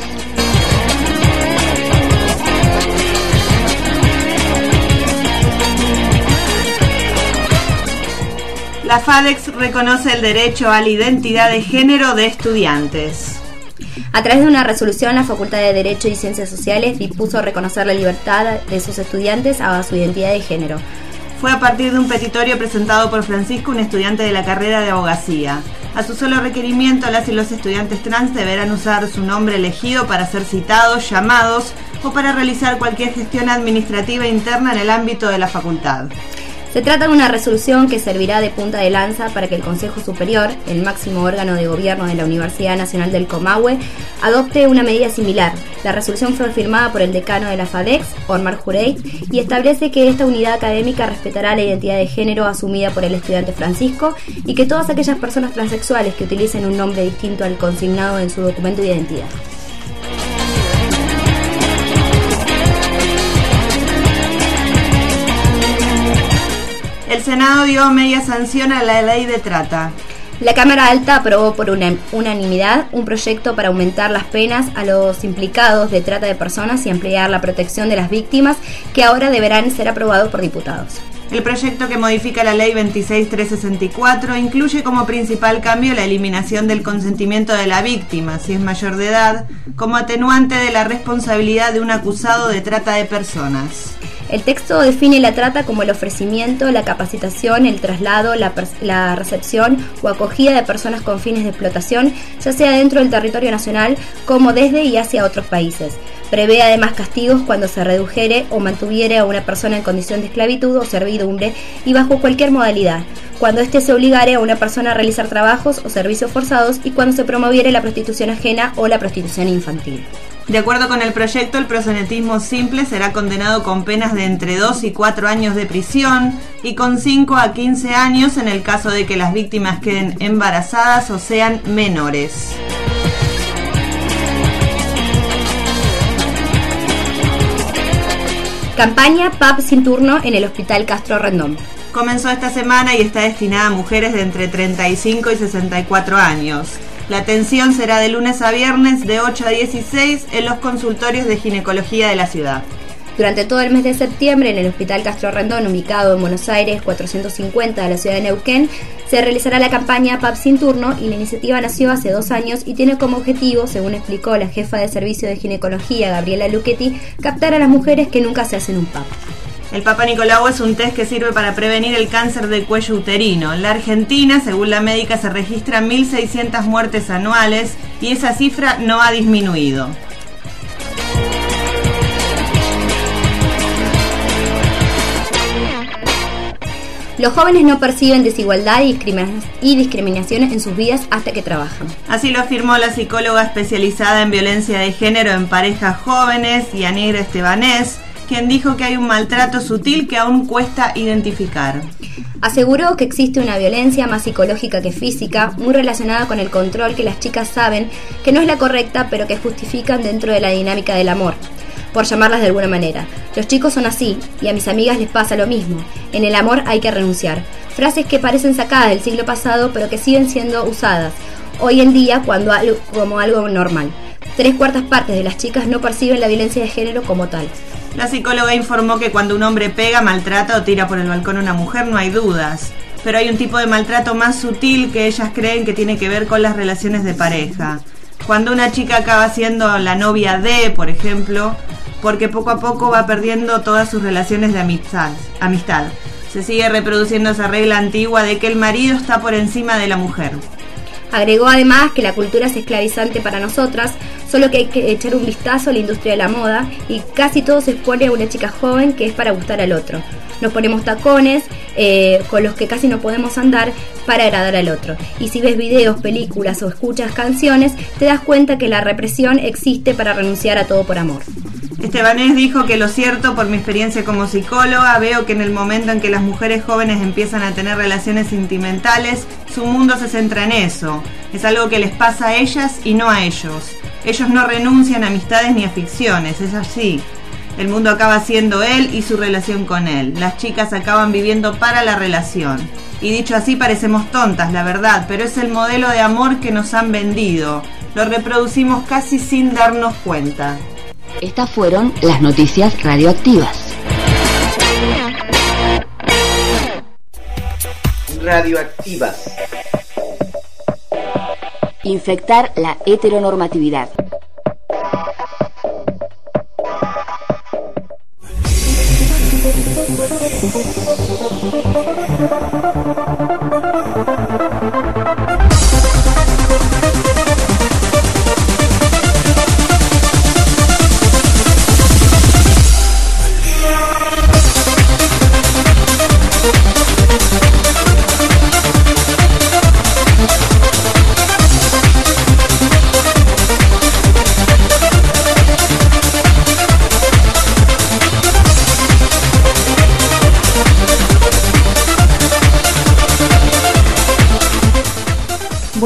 La FADEX reconoce el derecho a la identidad de género de estudiantes. A través de una resolución, la Facultad de Derecho y Ciencias Sociales dispuso reconocer la libertad de sus estudiantes a su identidad de género. Fue a partir de un petitorio presentado por Francisco, un estudiante de la carrera de abogacía. A su solo requerimiento, las y los estudiantes trans deberán usar su nombre elegido para ser citados, llamados o para realizar cualquier gestión administrativa interna en el ámbito de la facultad. Se trata de una resolución que servirá de punta de lanza para que el Consejo Superior, el máximo órgano de gobierno de la Universidad Nacional del Comahue, adopte una medida similar. La resolución fue firmada por el decano de la FADEX, Omar Jureit, y establece que esta unidad académica respetará la identidad de género asumida por el estudiante Francisco y que todas aquellas personas transexuales que utilicen un nombre distinto al consignado en su documento de identidad. El Senado dio media sanción a la ley de trata. La Cámara Alta aprobó por unanimidad un proyecto para aumentar las penas a los implicados de trata de personas y ampliar la protección de las víctimas, que ahora deberán ser aprobados por diputados. El proyecto, que modifica la ley 26.364, incluye como principal cambio la eliminación del consentimiento de la víctima, si es mayor de edad, como atenuante de la responsabilidad de un acusado de trata de personas. El texto define la trata como el ofrecimiento, la capacitación, el traslado, la recepción o acogida de personas con fines de explotación, ya sea dentro del territorio nacional como desde y hacia otros países. Prevé además castigos cuando se redujere o mantuviere a una persona en condición de esclavitud o servidumbre y bajo cualquier modalidad, cuando éste se obligare a una persona a realizar trabajos o servicios forzados y cuando se promoviere la prostitución ajena o la prostitución infantil. De acuerdo con el proyecto, el proxenetismo simple será condenado con penas de entre 2 y 4 años de prisión y con 5 a 15 años en el caso de que las víctimas queden embarazadas o sean menores. Campaña PAP sin turno en el Hospital Castro Rendón. Comenzó esta semana y está destinada a mujeres de entre 35 y 64 años. La atención será de lunes a viernes de 8 a 16 en los consultorios de ginecología de la ciudad. Durante todo el mes de septiembre, en el Hospital Castro Rendón, ubicado en Buenos Aires 450 de la ciudad de Neuquén, se realizará la campaña PAP sin turno, y la iniciativa nació hace 2 años y tiene como objetivo, según explicó la jefa de servicio de ginecología, Gabriela Luchetti, captar a las mujeres que nunca se hacen un PAP. El Papa Nicolau es un test que sirve para prevenir el cáncer de cuello uterino. En la Argentina, según la médica, se registran 1.600 muertes anuales y esa cifra no ha disminuido. Los jóvenes no perciben desigualdad y discriminación en sus vidas hasta que trabajan. Así lo afirmó la psicóloga especializada en violencia de género en parejas jóvenes, Yanira Estebanés, quien dijo que hay un maltrato sutil que aún cuesta identificar. Aseguró que existe una violencia más psicológica que física, muy relacionada con el control que las chicas saben que no es la correcta, pero que justifican dentro de la dinámica del amor, por llamarlas de alguna manera. Los chicos son así, y a mis amigas les pasa lo mismo. En el amor hay que renunciar. Frases que parecen sacadas del siglo pasado, pero que siguen siendo usadas hoy en día como algo normal. 3/4 partes de las chicas no perciben la violencia de género como tal. La psicóloga informó que cuando un hombre pega, maltrata o tira por el balcón a una mujer no hay dudas, pero hay un tipo de maltrato más sutil que ellas creen que tiene que ver con las relaciones de pareja. Cuando una chica acaba siendo la novia de, por ejemplo, porque poco a poco va perdiendo todas sus relaciones de amistad. Se sigue reproduciendo esa regla antigua de que el marido está por encima de la mujer. Agregó además que la cultura es esclavizante para nosotras, solo que hay que echar un vistazo a la industria de la moda y casi todo se expone a una chica joven que es para gustar al otro. Nos ponemos tacones con los que casi no podemos andar para agradar al otro. Y si ves videos, películas o escuchas canciones, te das cuenta que la represión existe para renunciar a todo por amor. Estebanés dijo que lo cierto, por mi experiencia como psicóloga, veo que en el momento en que las mujeres jóvenes empiezan a tener relaciones sentimentales, su mundo se centra en eso. Es algo que les pasa a ellas y no a ellos. Ellos no renuncian a amistades ni a ficciones, es así. El mundo acaba siendo él y su relación con él. Las chicas acaban viviendo para la relación. Y dicho así parecemos tontas, la verdad, pero es el modelo de amor que nos han vendido. Lo reproducimos casi sin darnos cuenta. Estas fueron las noticias radioactivas. Radioactivas. Infectar la heteronormatividad.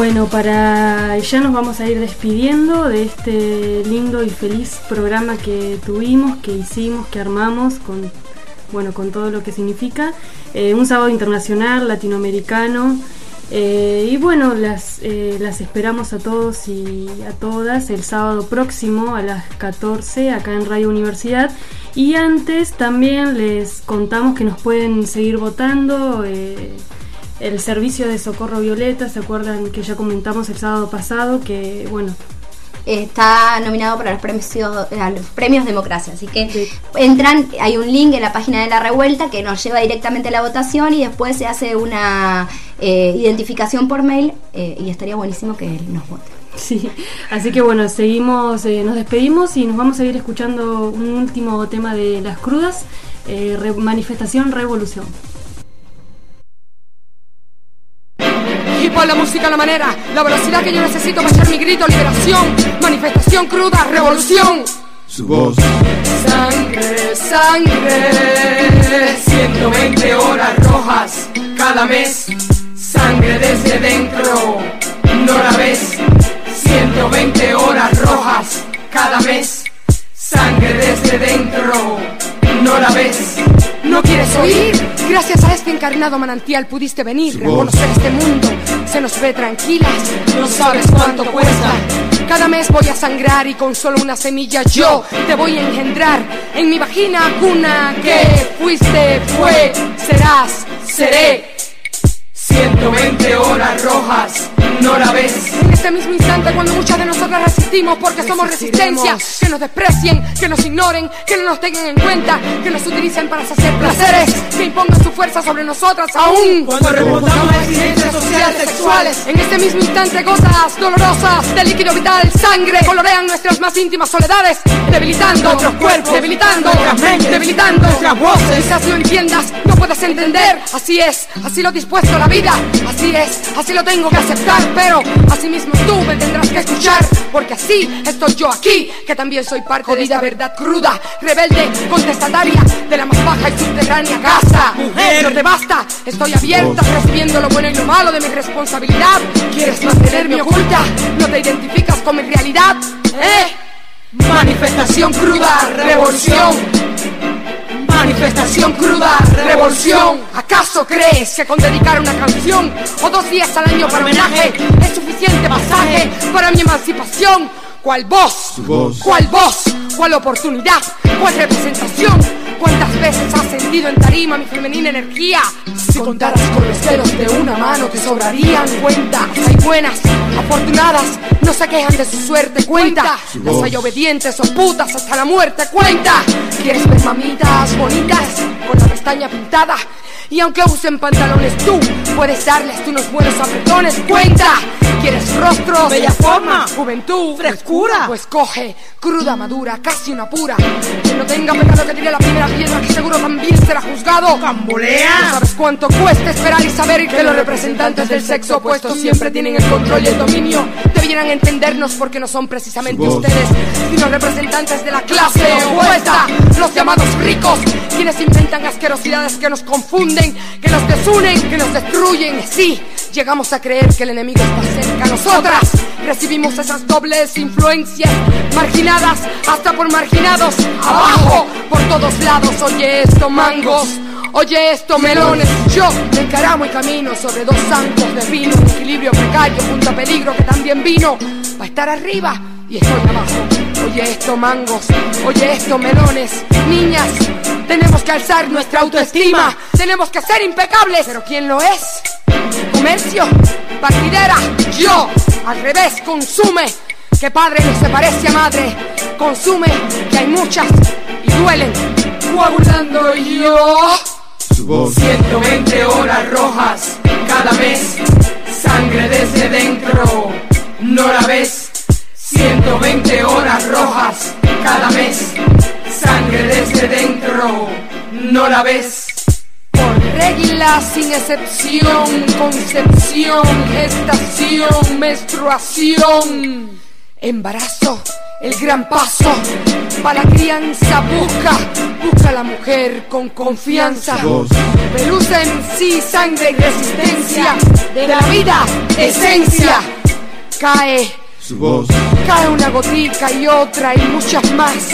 Bueno, ya nos vamos a ir despidiendo de este lindo y feliz programa que tuvimos, que hicimos, que armamos con todo lo que significa. Un sábado internacional, latinoamericano. Y bueno, las esperamos a todos y a todas el sábado próximo a las 14 acá en Radio Universidad. Y antes también les contamos que nos pueden seguir votando. El servicio de Socorro Violeta, ¿se acuerdan que ya comentamos el sábado pasado? Que bueno, está nominado para los premios Democracia, así que entran, hay un link en la página de La Revuelta que nos lleva directamente a la votación y después se hace una identificación por mail y estaría buenísimo que nos voten. Sí, así que bueno, seguimos, nos despedimos y nos vamos a ir escuchando un último tema de Las Crudas, Manifestación Revolución. Y por la música, la manera, la velocidad que yo necesito para echar mi grito, liberación, manifestación cruda, revolución. Su voz. Sangre, sangre, 120 horas rojas cada mes. Sangre desde dentro, no la ves. 120 horas rojas cada mes. Sangre desde dentro, no la ves. ¿No quieres oír? Gracias a este encarnado manantial pudiste venir, reconocer este mundo. Se nos ve tranquilas, no sabes cuánto cuesta. Cada mes voy a sangrar y con solo una semilla yo te voy a engendrar. En mi vagina cuna que fuiste, fue, serás, seré. 120 horas rojas, no la ves. En este mismo instante cuando muchas de nosotras resistimos porque somos resistencia. Que nos desprecien, que nos ignoren, que no nos tengan en cuenta, que nos utilicen para hacer placeres, que impongan su fuerza sobre nosotras aún cuando remontamos las exigencias sociales, sexuales. En este mismo instante gotas dolorosas de líquido vital, sangre, colorean nuestras más íntimas soledades, debilitando nuestros cuerpos, debilitando nuestras mentes, debilitando nuestras voces. Quizás no entiendas, no puedes entender. Así es, así lo ha dispuesto la vida. Así es, así lo tengo que aceptar, pero así mismo tú me tendrás que escuchar, porque así estoy yo aquí, que también soy parte de esta verdad cruda, rebelde, contestataria de la más baja y subterránea casa. Mujer, no te basta, estoy abierta, recibiendo lo bueno y lo malo de mi responsabilidad. ¿Quieres mantenerme oculta? ¿No te identificas con mi realidad? Manifestación cruda, revolución. Manifestación cruda, revolución. ¿Acaso crees que con dedicar una canción o 2 días al año para homenaje es suficiente pasaje para mi emancipación? ¿Cuál voz? ¿Cuál voz? ¿Cuál oportunidad? ¿Cuál representación? ¿Cuántas veces has sentido en tarima mi femenina energía? Si contaras con los dedos de una mano te sobrarían. Cuenta, hay buenas, afortunadas, no se quejan de su suerte. Cuenta, las hay obedientes o putas hasta la muerte. Cuenta, ¿quieres ver mamitas bonitas con la pestaña pintada? Y aunque usen pantalones tú puedes darles unos buenos apretones. Cuenta, ¿quieres rostro, bella forma, juventud, frescura? Pues coge, cruda, madura, casi una pura. Quien no tenga pecado que tire la primera piedra, que seguro también será juzgado. ¡Cambolea! ¿No sabes cuánto cuesta esperar y saber que los representantes del sexo opuesto siempre tienen el control y el dominio? Debieran entendernos porque no son precisamente ustedes, sino representantes de la clase opuesta. Los llamados ricos, quienes inventan asquerosidades que nos confunden, que nos desunen, que nos destruyen. Sí, llegamos a creer que el enemigo está cerca. Nosotras recibimos esas dobles influencias, marginadas hasta por marginados, abajo, por todos lados. Oye esto, mangos, oye esto, melones. Yo me encaramo y camino sobre 2 zancos de vino, un equilibrio precario junto a peligro que también vino para estar arriba y estoy abajo. Oye esto, mangos, oye esto, melones. Niñas, tenemos que alzar nuestra autoestima, tenemos que ser impecables. ¿Pero quién lo es? Comercio, partidera, yo, al revés, consume. Que padre no se parece a madre, consume, que hay muchas y duelen, coagulando yo. 120 horas rojas cada mes, sangre desde dentro, no la ves. 120 horas rojas cada mes, sangre desde dentro, no la ves. Por regla sin excepción, concepción, gestación, menstruación, embarazo, el gran paso para la crianza. Busca a la mujer con confianza. Pelusa en sí, sangre y resistencia de la vida, esencia. cae su voz, cae una gotica y otra y muchas más.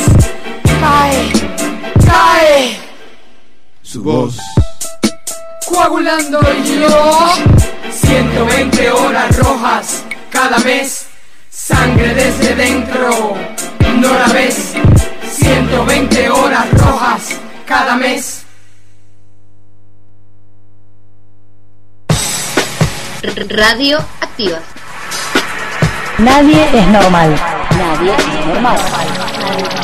Cae su voz, coagulando yo. 120 horas rojas cada mes, sangre desde dentro, no la ves. 120 horas rojas cada mes. Radio Activas. Nadie es normal. Nadie es normal.